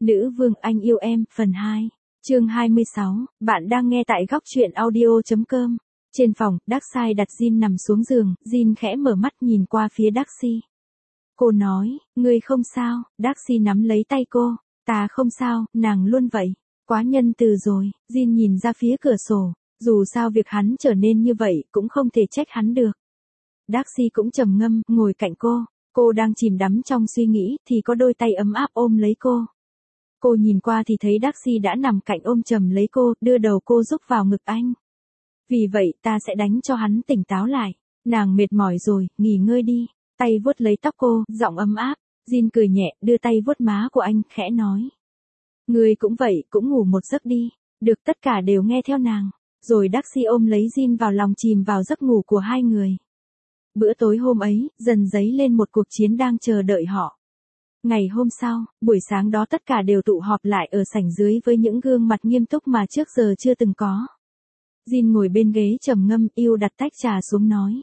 Nữ vương anh yêu em, phần 2. Chương 26, bạn đang nghe tại góc truyện audio.com. Trên phòng, Darkseid đặt Jin nằm xuống giường, Jin khẽ mở mắt nhìn qua phía Darcy. Cô nói, ngươi không sao, Darcy nắm lấy tay cô, ta không sao, nàng luôn vậy. Quá nhân từ rồi, Jin nhìn ra phía cửa sổ, dù sao việc hắn trở nên như vậy cũng không thể trách hắn được. Darcy cũng trầm ngâm, ngồi cạnh cô đang chìm đắm trong suy nghĩ thì có đôi tay ấm áp ôm lấy cô. Cô nhìn qua thì thấy Darcy đã nằm cạnh ôm chầm lấy cô, đưa đầu cô rúc vào ngực anh. Vì vậy ta sẽ đánh cho hắn tỉnh táo lại. Nàng mệt mỏi rồi, nghỉ ngơi đi. Tay vuốt lấy tóc cô, giọng ấm áp. Jin cười nhẹ, đưa tay vuốt má của anh, khẽ nói. Ngươi cũng vậy, cũng ngủ một giấc đi. Được, tất cả đều nghe theo nàng. Rồi Darcy ôm lấy Jin vào lòng chìm vào giấc ngủ của hai người. Bữa tối hôm ấy, dần dấy lên một cuộc chiến đang chờ đợi họ. Ngày hôm sau, buổi sáng đó tất cả đều tụ họp lại ở sảnh dưới với những gương mặt nghiêm túc mà trước giờ chưa từng có. Jin ngồi bên ghế trầm ngâm, yêu đặt tách trà xuống nói.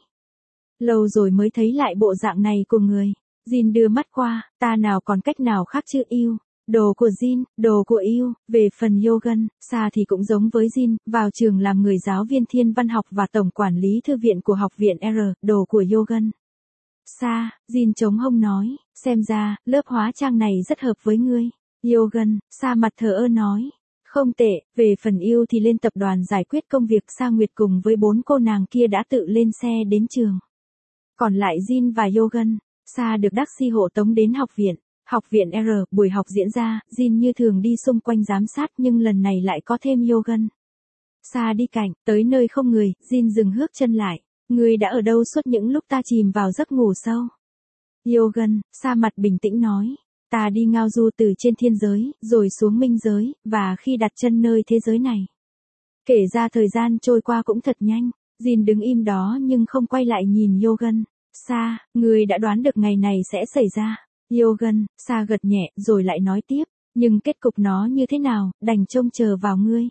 Lâu rồi mới thấy lại bộ dạng này của người. Jin đưa mắt qua, ta nào còn cách nào khác chứ yêu. Đồ của Jin, đồ của yêu. Về phần Yogan, Sa thì cũng giống với Jin, vào trường làm người giáo viên thiên văn học và tổng quản lý thư viện của học viện R, đồ của Yogan. Sa, Jin chống hông nói, xem ra, lớp hóa trang này rất hợp với ngươi. Yogan, Sa mặt thờ ơ nói. Không tệ, về phần yêu thì lên tập đoàn giải quyết công việc. Sa Nguyệt cùng với 4 cô nàng kia đã tự lên xe đến trường. Còn lại Jin và Yogan, Sa được Darcy hộ tống đến học viện. Học viện R, buổi học diễn ra, Jin như thường đi xung quanh giám sát nhưng lần này lại có thêm Yogan. Sa đi cạnh, tới nơi không người, Jin dừng hước chân lại. Ngươi đã ở đâu suốt những lúc ta chìm vào giấc ngủ sâu? Yogan, Sa mặt bình tĩnh nói. Ta đi ngao du từ trên thiên giới, rồi xuống minh giới, và khi đặt chân nơi thế giới này. Kể ra thời gian trôi qua cũng thật nhanh. Jin đứng im đó nhưng không quay lại nhìn Yogan. Sa, ngươi đã đoán được ngày này sẽ xảy ra. Yogan, Sa gật nhẹ, rồi lại nói tiếp. Nhưng kết cục nó như thế nào, đành trông chờ vào ngươi.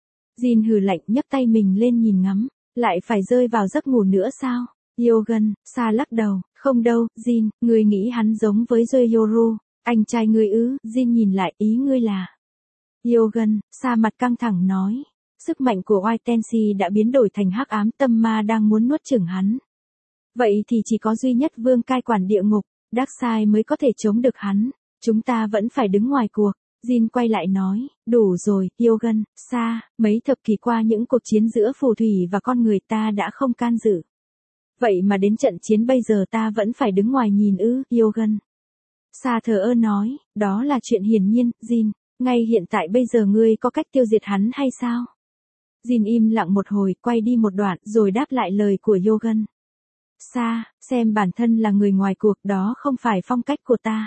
Jin hừ lạnh, nhấc tay mình lên nhìn ngắm. Lại phải rơi vào giấc ngủ nữa sao? Yogan, Sa lắc đầu. Không đâu, Jin, ngươi nghĩ hắn giống với Yoru. Anh trai ngươi ư? Jin nhìn lại, ý ngươi là. Yogan, Sa mặt căng thẳng nói. Sức mạnh của White Tensi đã biến đổi thành hắc ám, tâm ma đang muốn nuốt chửng hắn. Vậy thì chỉ có duy nhất vương cai quản địa ngục, Darkseid mới có thể chống được hắn. Chúng ta vẫn phải đứng ngoài cuộc. Jin quay lại nói, đủ rồi, Yogan, Sa, mấy thập kỷ qua những cuộc chiến giữa phù thủy và con người ta đã không can dự. Vậy mà đến trận chiến bây giờ ta vẫn phải đứng ngoài nhìn ư, Yogan. Sa thờ ơ nói, đó là chuyện hiển nhiên, Jin, ngay hiện tại bây giờ ngươi có cách tiêu diệt hắn hay sao? Jin im lặng một hồi, quay đi một đoạn, rồi đáp lại lời của Yogan. Sa, xem bản thân là người ngoài cuộc, đó không phải phong cách của ta.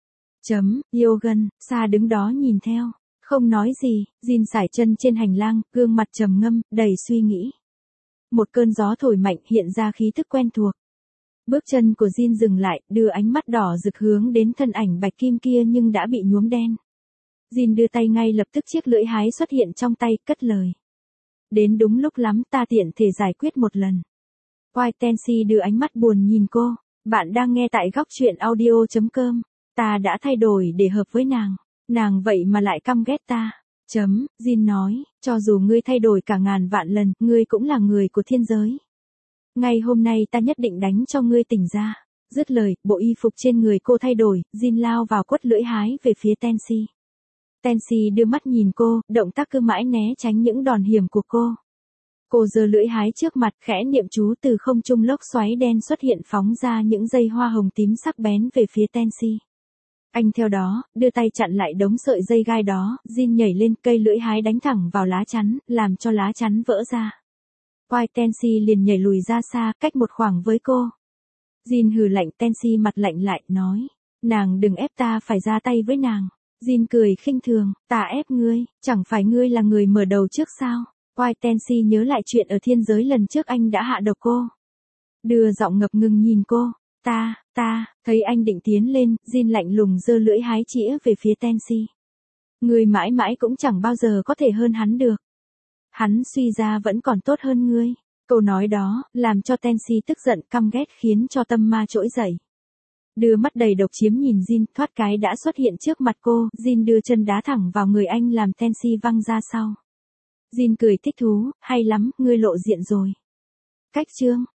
Yogan, Sa đứng đó nhìn theo, không nói gì. Jin sải chân trên hành lang, gương mặt trầm ngâm, đầy suy nghĩ. Một cơn gió thổi mạnh hiện ra khí thức quen thuộc. Bước chân của Jin dừng lại, đưa ánh mắt đỏ rực hướng đến thân ảnh bạch kim kia nhưng đã bị nhuốm đen. Jin đưa tay, ngay lập tức chiếc lưỡi hái xuất hiện trong tay, cất lời. Đến đúng lúc lắm, ta tiện thể giải quyết một lần. White Tensi đưa ánh mắt buồn nhìn cô. Bạn đang nghe tại góc truyện audio.com. Ta đã thay đổi để hợp với nàng. Nàng vậy mà lại căm ghét ta. Jin nói, cho dù ngươi thay đổi cả ngàn vạn lần, ngươi cũng là người của thiên giới. Ngày hôm nay ta nhất định đánh cho ngươi tỉnh ra. Dứt lời, bộ y phục trên người cô thay đổi, Jin lao vào quất lưỡi hái về phía Tensi. Tensi đưa mắt nhìn cô, động tác cứ mãi né tránh những đòn hiểm của cô. Cô giơ lưỡi hái trước mặt, khẽ niệm chú, từ không trung lốc xoáy đen xuất hiện, phóng ra những dây hoa hồng tím sắc bén về phía Tensi. Anh theo đó, đưa tay chặn lại đống sợi dây gai đó. Jin nhảy lên, cây lưỡi hái đánh thẳng vào lá chắn, làm cho lá chắn vỡ ra. White Tensi liền nhảy lùi ra xa, cách một khoảng với cô. Jin hừ lạnh, Tensi mặt lạnh lại, nói. Nàng đừng ép ta phải ra tay với nàng. Jin cười khinh thường, ta ép ngươi, chẳng phải ngươi là người mở đầu trước sao? White Tensi nhớ lại chuyện ở thiên giới lần trước anh đã hạ độc cô. Đưa giọng ngập ngừng nhìn cô. Thấy anh định tiến lên, Jin lạnh lùng giơ lưỡi hái chĩa về phía Tensi. Ngươi mãi mãi cũng chẳng bao giờ có thể hơn hắn được. Hắn suy ra vẫn còn tốt hơn ngươi. Câu nói đó, làm cho Tensi tức giận, căm ghét, khiến cho tâm ma trỗi dậy. Đưa mắt đầy độc chiếm nhìn Jin, thoát cái đã xuất hiện trước mặt cô, Jin đưa chân đá thẳng vào người anh làm Tensi văng ra sau. Jin cười thích thú, hay lắm, ngươi lộ diện rồi. Cách chương